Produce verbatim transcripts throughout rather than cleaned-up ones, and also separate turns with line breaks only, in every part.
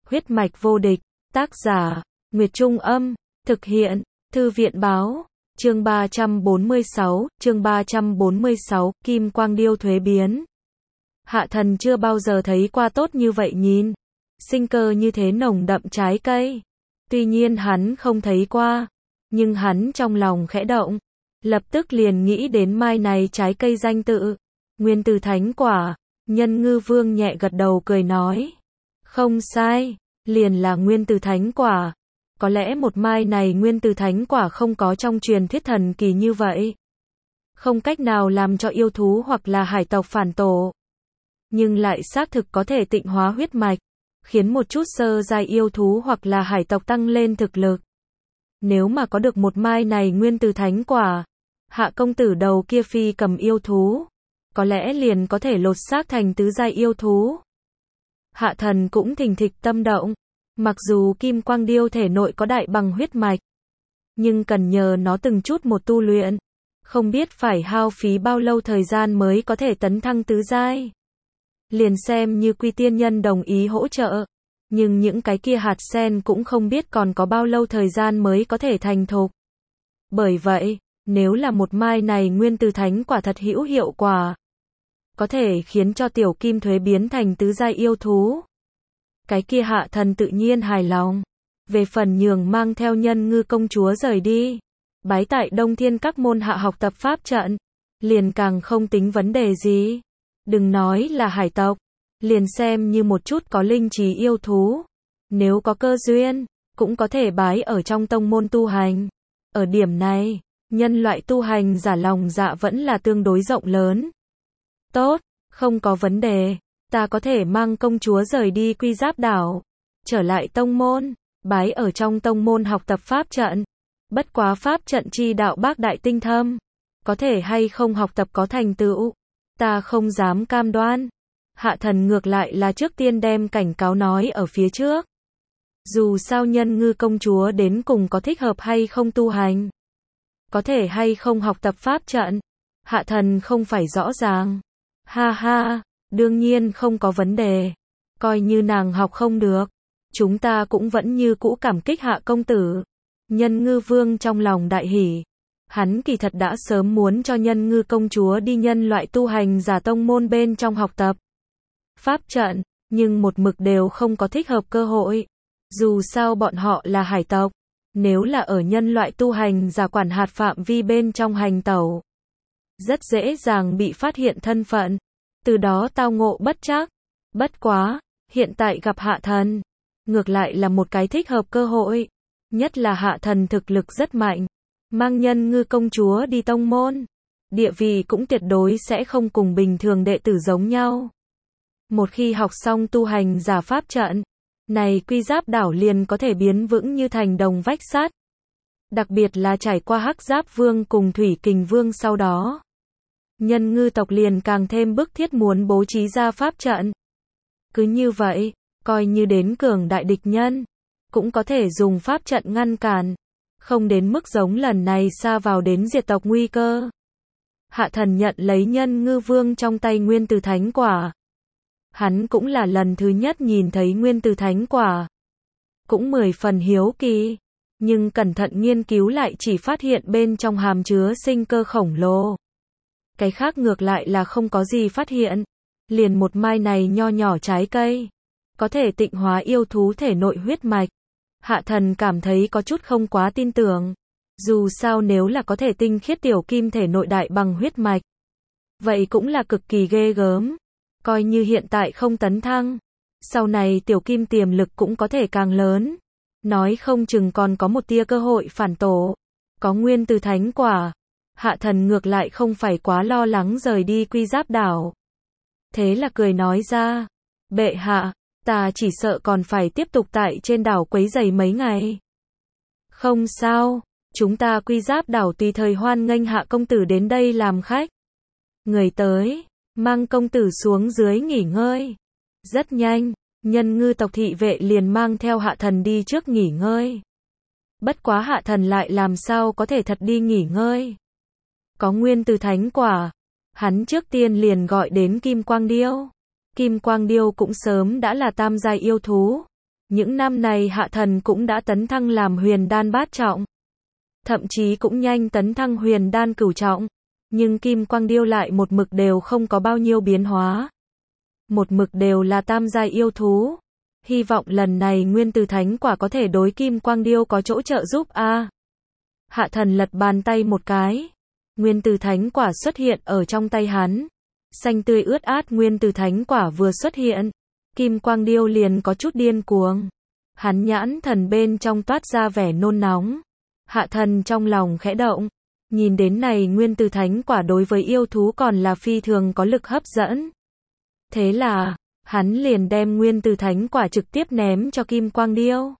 Huyết mạch vô địch, tác giả, Nguyệt Trung Âm, thực hiện, Thư viện Báo, chương ba trăm bốn mươi sáu, chương ba trăm bốn mươi sáu, Kim Quang Điêu thuế biến. Hạ thần chưa bao giờ thấy qua tốt như vậy nhìn, sinh cơ như thế nồng đậm trái cây. Tuy nhiên hắn không thấy qua, nhưng hắn trong lòng khẽ động, lập tức liền nghĩ đến mai này trái cây danh tự, nguyên từ thánh quả. Nhân Ngư Vương nhẹ gật đầu cười nói, không sai, liền là nguyên từ thánh quả. Có lẽ một mai này nguyên từ thánh quả không có trong truyền thuyết thần kỳ như vậy, không cách nào làm cho yêu thú hoặc là hải tộc phản tổ, nhưng lại xác thực có thể tịnh hóa huyết mạch, khiến một chút sơ giai yêu thú hoặc là hải tộc tăng lên thực lực. Nếu mà có được một mai này nguyên từ thánh quả, Hạ công tử đầu kia phi cầm yêu thú, có lẽ liền có thể lột xác thành tứ giai yêu thú. Hạ thần cũng thình thịch tâm động, mặc dù Kim Quang Điêu thể nội có đại bằng huyết mạch, nhưng cần nhờ nó từng chút một tu luyện, không biết phải hao phí bao lâu thời gian mới có thể tấn thăng tứ giai. Liền xem như Quy Tiên Nhân đồng ý hỗ trợ, nhưng những cái kia hạt sen cũng không biết còn có bao lâu thời gian mới có thể thành thục. Bởi vậy, nếu là một mai này nguyên từ thánh quả thật hữu hiệu quả, có thể khiến cho tiểu kim thuế biến thành tứ giai yêu thú, cái kia hạ thần tự nhiên hài lòng. Về phần nhường mang theo Nhân Ngư công chúa rời đi, bái tại Đông Thiên các môn hạ học tập pháp trận, liền càng không tính vấn đề gì. Đừng nói là hải tộc, liền xem như một chút có linh trí yêu thú, nếu có cơ duyên, cũng có thể bái ở trong tông môn tu hành. Ở điểm này, nhân loại tu hành giả lòng dạ vẫn là tương đối rộng lớn. Tốt, không có vấn đề, ta có thể mang công chúa rời đi Quy Giáp đảo, trở lại tông môn, bái ở trong tông môn học tập pháp trận. Bất quá pháp trận chi đạo bác đại tinh thâm, có thể hay không học tập có thành tựu, ta không dám cam đoan. Hạ thần ngược lại là trước tiên đem cảnh cáo nói ở phía trước. Dù sao Nhân Ngư công chúa đến cùng có thích hợp hay không tu hành, có thể hay không học tập pháp trận, hạ thần không phải rõ ràng. Ha ha, đương nhiên không có vấn đề. Coi như nàng học không được, chúng ta cũng vẫn như cũ cảm kích Hạ công tử. Nhân Ngư Vương trong lòng đại hỉ. Hắn kỳ thật đã sớm muốn cho Nhân Ngư công chúa đi nhân loại tu hành giả tông môn bên trong học tập pháp trận, nhưng một mực đều không có thích hợp cơ hội. Dù sao bọn họ là hải tộc, nếu là ở nhân loại tu hành giả quản hạt phạm vi bên trong hành tẩu, rất dễ dàng bị phát hiện thân phận, từ đó tao ngộ bất trắc. Bất quá, hiện tại gặp hạ thần, ngược lại là một cái thích hợp cơ hội, nhất là hạ thần thực lực rất mạnh, mang Nhân Ngư công chúa đi tông môn, địa vị cũng tuyệt đối sẽ không cùng bình thường đệ tử giống nhau. Một khi học xong tu hành giả pháp trận, này Quy Giáp đảo liền có thể biến vững như thành đồng vách sắt. Đặc biệt là trải qua Hắc Giáp Vương cùng Thủy Kình Vương sau đó, Nhân Ngư tộc liền càng thêm bức thiết muốn bố trí ra pháp trận. Cứ như vậy, coi như đến cường đại địch nhân, cũng có thể dùng pháp trận ngăn cản, không đến mức giống lần này xa vào đến diệt tộc nguy cơ. Hạ thần nhận lấy Nhân Ngư Vương trong tay nguyên từ thánh quả. Hắn cũng là lần thứ nhất nhìn thấy nguyên từ thánh quả, cũng mười phần hiếu kỳ, nhưng cẩn thận nghiên cứu lại chỉ phát hiện bên trong hàm chứa sinh cơ khổng lồ. Cái khác ngược lại là không có gì phát hiện, liền một mai này nho nhỏ trái cây, có thể tịnh hóa yêu thú thể nội huyết mạch. Hạ thần cảm thấy có chút không quá tin tưởng, dù sao nếu là có thể tinh khiết tiểu kim thể nội đại bằng huyết mạch, vậy cũng là cực kỳ ghê gớm. Coi như hiện tại không tấn thăng, sau này tiểu kim tiềm lực cũng có thể càng lớn, nói không chừng còn có một tia cơ hội phản tổ. Có nguyên từ thánh quả, hạ thần ngược lại không phải quá lo lắng rời đi Quy Giáp đảo. Thế là cười nói ra, bệ hạ, ta chỉ sợ còn phải tiếp tục tại trên đảo quấy rầy mấy ngày. Không sao, chúng ta Quy Giáp đảo tùy thời hoan nghênh Hạ công tử đến đây làm khách. Người tới, mang công tử xuống dưới nghỉ ngơi. Rất nhanh, Nhân Ngư tộc thị vệ liền mang theo hạ thần đi trước nghỉ ngơi. Bất quá hạ thần lại làm sao có thể thật đi nghỉ ngơi. Có nguyên từ thánh quả, hắn trước tiên liền gọi đến Kim Quang Điêu. Kim Quang Điêu cũng sớm đã là tam giai yêu thú, Những năm này Hạ Thần cũng đã tấn thăng làm huyền đan bát trọng. Thậm chí cũng nhanh tấn thăng huyền đan cửu trọng. Nhưng Kim Quang Điêu lại một mực đều không có bao nhiêu biến hóa. Một mực đều là tam giai yêu thú. Hy vọng lần này Nguyên Tử Thánh Quả có thể đối Kim Quang Điêu có chỗ trợ giúp a. À, Hạ Thần lật bàn tay một cái. Nguyên Tử Thánh Quả xuất hiện ở trong tay hắn. Xanh tươi ướt át Nguyên Tử Thánh Quả vừa xuất hiện. Kim Quang Điêu liền có chút điên cuồng. Hắn nhãn thần bên trong toát ra vẻ nôn nóng. Hạ Thần trong lòng khẽ động. Nhìn đến này Nguyên Tử Thánh Quả đối với yêu thú còn là phi thường có lực hấp dẫn. Thế là, hắn liền đem Nguyên Tử Thánh Quả trực tiếp ném cho Kim Quang Điêu.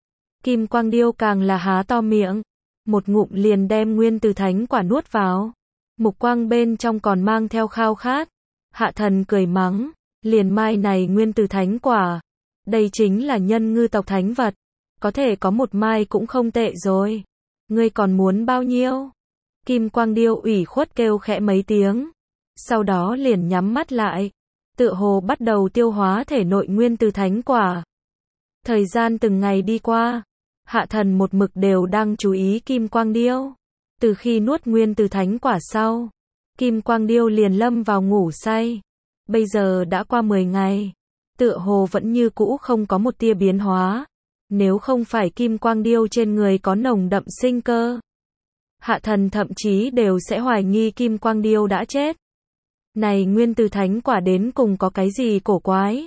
Kim Quang Điêu càng là há to miệng. Một ngụm liền đem Nguyên Tử Thánh Quả nuốt vào. Mục quang bên trong còn mang theo khao khát. Hạ Thần cười mắng. Liền mai này Nguyên Tử Thánh Quả. Đây chính là nhân ngư tộc thánh vật. Có thể có một mai cũng không tệ rồi. Ngươi còn muốn bao nhiêu? Kim Quang Điêu ủy khuất kêu khẽ mấy tiếng. Sau đó liền nhắm mắt lại. Tựa hồ bắt đầu tiêu hóa thể nội Nguyên Tử Thánh Quả. Thời gian từng ngày đi qua. Hạ Thần một mực đều đang chú ý Kim Quang Điêu. Từ khi nuốt Nguyên Tử Thánh Quả sau, Kim Quang Điêu liền lâm vào ngủ say. Bây giờ đã qua mười ngày. Tựa hồ vẫn như cũ không có một tia biến hóa. Nếu không phải Kim Quang Điêu trên người có nồng đậm sinh cơ, Hạ Thần thậm chí đều sẽ hoài nghi Kim Quang Điêu đã chết. Này Nguyên Tử Thánh Quả đến cùng có cái gì cổ quái?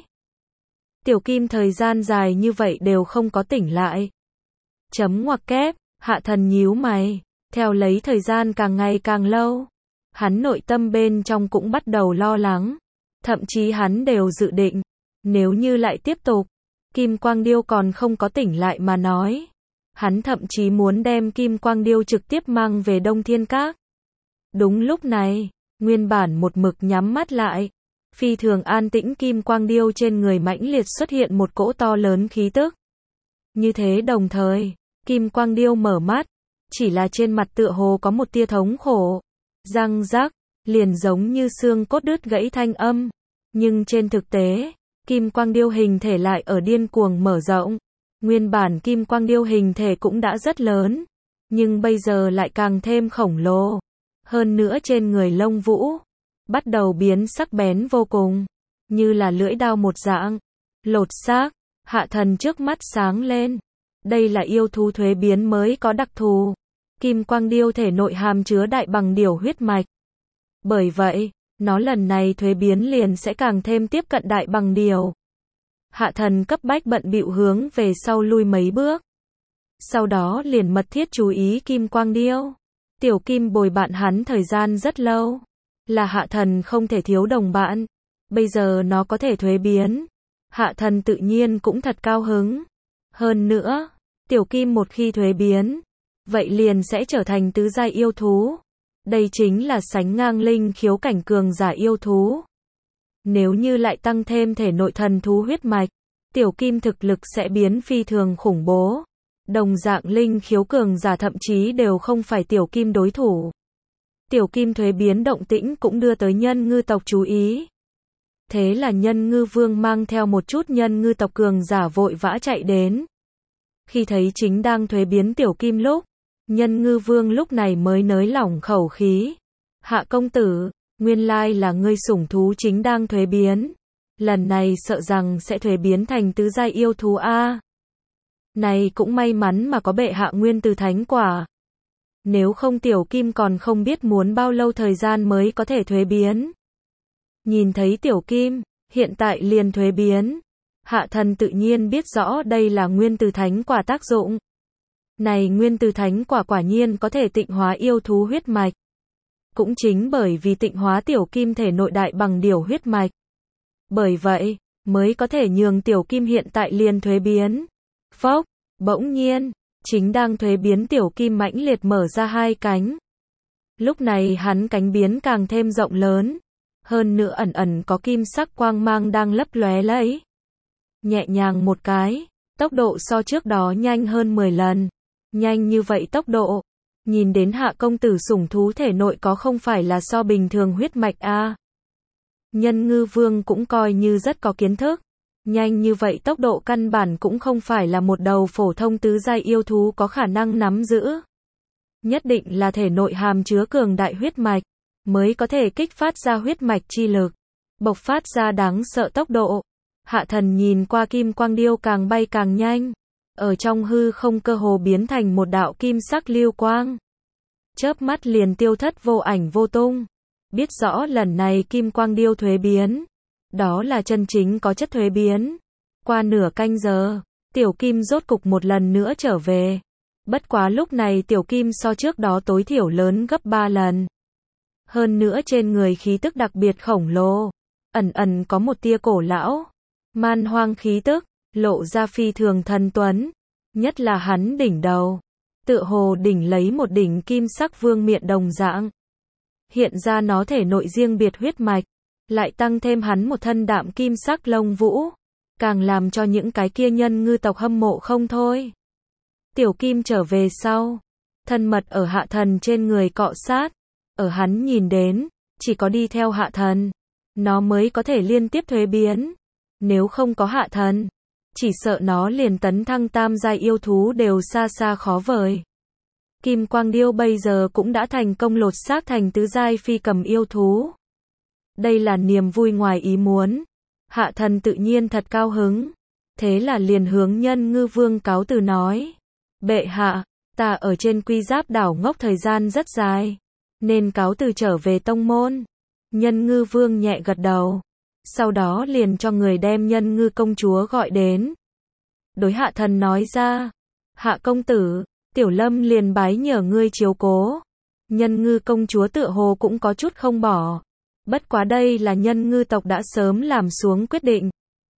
Tiểu Kim thời gian dài như vậy đều không có tỉnh lại. Chấm ngoặc kép, Hạ Thần nhíu mày, theo lấy thời gian càng ngày càng lâu. Hắn nội tâm bên trong cũng bắt đầu lo lắng. Thậm chí hắn đều dự định, nếu như lại tiếp tục, Kim Quang Điêu còn không có tỉnh lại mà nói. Hắn thậm chí muốn đem Kim Quang Điêu trực tiếp mang về Đông Thiên Các. Đúng lúc này, nguyên bản một mực nhắm mắt lại, phi thường an tĩnh Kim Quang Điêu trên người mãnh liệt xuất hiện một cỗ to lớn khí tức. Như thế đồng thời, Kim Quang Điêu mở mắt, chỉ là trên mặt tựa hồ có một tia thống khổ. Răng rắc, liền giống như xương cốt đứt gãy thanh âm. Nhưng trên thực tế, Kim Quang Điêu hình thể lại ở điên cuồng mở rộng. Nguyên bản Kim Quang Điêu hình thể cũng đã rất lớn, nhưng bây giờ lại càng thêm khổng lồ. Hơn nữa trên người lông vũ, bắt đầu biến sắc bén vô cùng, như là lưỡi dao một dạng. Lột xác, Hạ Thần trước mắt sáng lên. Đây là yêu thú thuế biến mới có đặc thù. Kim Quang Điêu thể nội hàm chứa đại bằng điểu huyết mạch. Bởi vậy, nó lần này thuế biến liền sẽ càng thêm tiếp cận đại bằng điểu. Hạ Thần cấp bách bận bịu hướng về sau lui mấy bước. Sau đó liền mật thiết chú ý Kim Quang Điêu. Tiểu Kim bồi bạn hắn thời gian rất lâu. Là Hạ Thần không thể thiếu đồng bạn. Bây giờ nó có thể thuế biến. Hạ Thần tự nhiên cũng thật cao hứng. Hơn nữa, Tiểu Kim một khi thuế biến, vậy liền sẽ trở thành tứ giai yêu thú. Đây chính là sánh ngang linh khiếu cảnh cường giả yêu thú. Nếu như lại tăng thêm thể nội thần thú huyết mạch, Tiểu Kim thực lực sẽ biến phi thường khủng bố. Đồng dạng linh khiếu cường giả thậm chí đều không phải Tiểu Kim đối thủ. Tiểu Kim thuế biến động tĩnh cũng đưa tới nhân ngư tộc chú ý. Thế là nhân ngư vương mang theo một chút nhân ngư tộc cường giả vội vã chạy đến. Khi thấy chính đang thuế biến Tiểu Kim lúc, nhân ngư vương lúc này mới nới lỏng khẩu khí. Hạ công tử, nguyên lai là ngươi sủng thú chính đang thuế biến. Lần này sợ rằng sẽ thuế biến thành tứ giai yêu thú a. Này cũng may mắn mà có bệ hạ Nguyên Tử Thánh Quả. Nếu không Tiểu Kim còn không biết muốn bao lâu thời gian mới có thể thuế biến. Nhìn thấy Tiểu Kim, hiện tại liền thuế biến. Hạ Thần tự nhiên biết rõ đây là Nguyên Tử Thánh Quả tác dụng. Này Nguyên Tử Thánh Quả quả nhiên có thể tịnh hóa yêu thú huyết mạch. Cũng chính bởi vì tịnh hóa Tiểu Kim thể nội đại bằng điểu huyết mạch. Bởi vậy, mới có thể nhường Tiểu Kim hiện tại liền thuế biến. Phốc, bỗng nhiên, chính đang thuế biến Tiểu Kim mãnh liệt mở ra hai cánh. Lúc này hắn cánh biến càng thêm rộng lớn. Hơn nữa ẩn ẩn có kim sắc quang mang đang lấp lóe lấy. Nhẹ nhàng một cái, tốc độ so trước đó nhanh hơn mười lần. Nhanh như vậy tốc độ, nhìn đến Hạ công tử sủng thú thể nội có không phải là so bình thường huyết mạch a. Nhân ngư vương cũng coi như rất có kiến thức. Nhanh như vậy tốc độ căn bản cũng không phải là một đầu phổ thông tứ giai yêu thú có khả năng nắm giữ. Nhất định là thể nội hàm chứa cường đại huyết mạch, mới có thể kích phát ra huyết mạch chi lực, bộc phát ra đáng sợ tốc độ. Hạ thần nhìn qua kim quang điêu càng bay càng nhanh, ở trong hư không cơ hồ biến thành một đạo kim sắc lưu quang. Chớp mắt liền tiêu thất vô ảnh vô tung. Biết rõ lần này kim quang điêu thuế biến, đó là chân chính có chất thuế biến. Qua nửa canh giờ, tiểu kim rốt cục một lần nữa trở về. Bất quá lúc này tiểu kim so trước đó tối thiểu lớn gấp ba lần. Hơn nữa trên người khí tức đặc biệt khổng lồ, ẩn ẩn có một tia cổ lão, man hoang khí tức, lộ ra phi thường thần tuấn. Nhất là hắn đỉnh đầu, tựa hồ đỉnh lấy một đỉnh kim sắc vương miện đồng dạng. Hiện ra nó thể nội riêng biệt huyết mạch, lại tăng thêm hắn một thân đạm kim sắc lông vũ, càng làm cho những cái kia nhân ngư tộc hâm mộ không thôi. Tiểu kim trở về sau, thân mật ở hạ thần trên người cọ sát, ở hắn nhìn đến, chỉ có đi theo hạ thần, nó mới có thể liên tiếp thuế biến. Nếu không có hạ thần, chỉ sợ nó liền tấn thăng tam giai yêu thú đều xa xa khó vời. Kim quang điêu bây giờ cũng đã thành công lột xác thành tứ giai phi cầm yêu thú. Đây là niềm vui ngoài ý muốn. Hạ thần tự nhiên thật cao hứng. Thế là liền hướng nhân ngư vương cáo từ nói. Bệ hạ, ta ở trên quy giáp đảo ngốc thời gian rất dài, nên cáo từ trở về tông môn. Nhân ngư vương nhẹ gật đầu. Sau đó liền cho người đem nhân ngư công chúa gọi đến. Đối hạ thần nói ra. Hạ công tử, tiểu lâm liền bái nhờ ngươi chiếu cố. Nhân ngư công chúa tựa hồ cũng có chút không bỏ. Bất quá đây là nhân ngư tộc đã sớm làm xuống quyết định.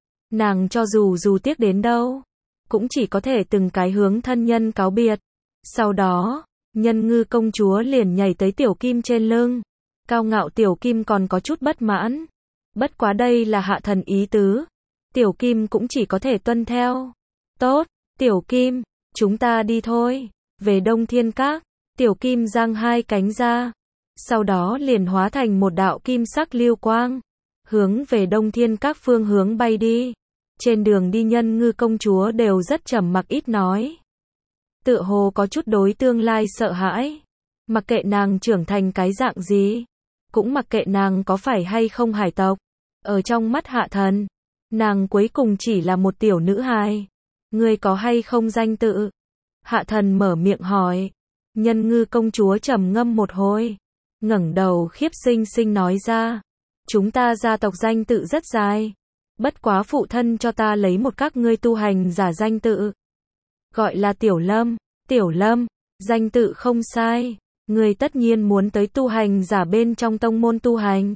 Nàng cho dù dù tiếc đến đâu, cũng chỉ có thể từng cái hướng thân nhân cáo biệt. Sau đó, nhân ngư công chúa liền nhảy tới tiểu kim trên lưng. Cao ngạo tiểu kim còn có chút bất mãn. Bất quá đây là hạ thần ý tứ. Tiểu kim cũng chỉ có thể tuân theo. Tốt, tiểu kim, chúng ta đi thôi. Về Đông Thiên Các, tiểu kim giang hai cánh ra. Sau đó liền hóa thành một đạo kim sắc lưu quang. Hướng về Đông Thiên Các phương hướng bay đi. Trên đường đi nhân ngư công chúa đều rất trầm mặc ít nói. Tựa hồ có chút đối tương lai sợ hãi. Mặc kệ nàng trưởng thành cái dạng gì. Cũng mặc kệ nàng có phải hay không hải tộc. Ở trong mắt hạ thần, nàng cuối cùng chỉ là một tiểu nữ hài. Ngươi có hay không danh tự? Hạ thần mở miệng hỏi. Nhân ngư công chúa trầm ngâm một hồi, ngẩng đầu khiếp xinh xinh nói ra. Chúng ta gia tộc danh tự rất dài. Bất quá phụ thân cho ta lấy một các ngươi tu hành giả danh tự. Gọi là Tiểu Lâm. Tiểu Lâm, danh tự không sai. Ngươi tất nhiên muốn tới tu hành giả bên trong tông môn tu hành.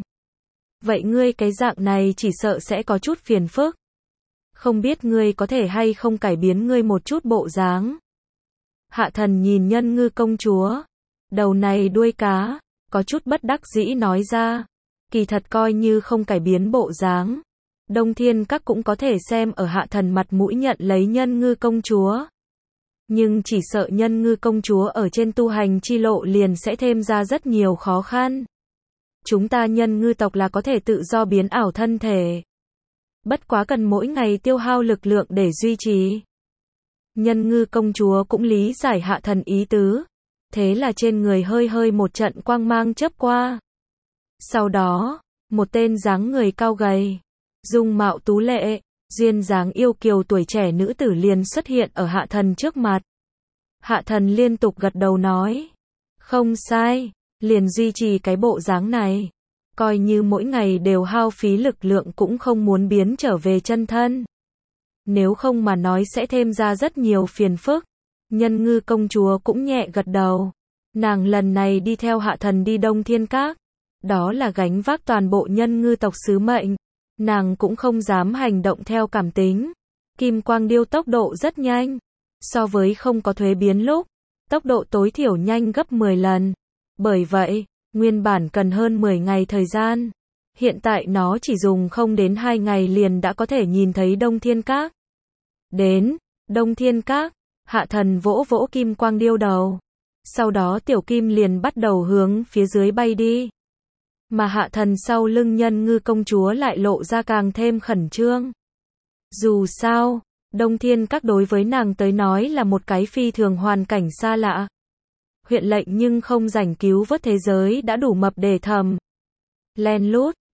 Vậy ngươi cái dạng này chỉ sợ sẽ có chút phiền phức. Không biết ngươi có thể hay không cải biến ngươi một chút bộ dáng. Hạ thần nhìn nhân ngư công chúa. Đầu này đuôi cá, có chút bất đắc dĩ nói ra. Kỳ thật coi như không cải biến bộ dáng. Đông Thiên Các cũng có thể xem ở hạ thần mặt mũi nhận lấy nhân ngư công chúa. Nhưng chỉ sợ nhân ngư công chúa ở trên tu hành chi lộ liền sẽ thêm ra rất nhiều khó khăn. Chúng ta nhân ngư tộc là có thể tự do biến ảo thân thể. Bất quá cần mỗi ngày tiêu hao lực lượng để duy trì. Nhân ngư công chúa cũng lý giải hạ thần ý tứ. Thế là trên người hơi hơi một trận quang mang chớp qua. Sau đó, một tên dáng người cao gầy, dung mạo tú lệ, duyên dáng yêu kiều tuổi trẻ nữ tử liền xuất hiện ở hạ thần trước mặt. Hạ thần liên tục gật đầu nói. Không sai, liền duy trì cái bộ dáng này. Coi như mỗi ngày đều hao phí lực lượng cũng không muốn biến trở về chân thân. Nếu không mà nói sẽ thêm ra rất nhiều phiền phức. Nhân ngư công chúa cũng nhẹ gật đầu. Nàng lần này đi theo hạ thần đi Đông Thiên Các. Đó là gánh vác toàn bộ nhân ngư tộc sứ mệnh. Nàng cũng không dám hành động theo cảm tính. Kim quang điêu tốc độ rất nhanh. So với không có thuế biến lúc, tốc độ tối thiểu nhanh gấp mười lần. Bởi vậy, nguyên bản cần hơn mười ngày thời gian. Hiện tại nó chỉ dùng không đến hai ngày liền đã có thể nhìn thấy Đông Thiên Các. Đến, Đông Thiên Các, hạ thần vỗ vỗ kim quang điêu đầu. Sau đó tiểu kim liền bắt đầu hướng phía dưới bay đi. Mà hạ thần sau lưng nhân ngư công chúa lại lộ ra càng thêm khẩn trương. Dù sao, Đông Thiên Các đối với nàng tới nói là một cái phi thường hoàn cảnh xa lạ. Huyện lệnh nhưng không rảnh cứu vớt thế giới đã đủ mập để thầm. Len lút,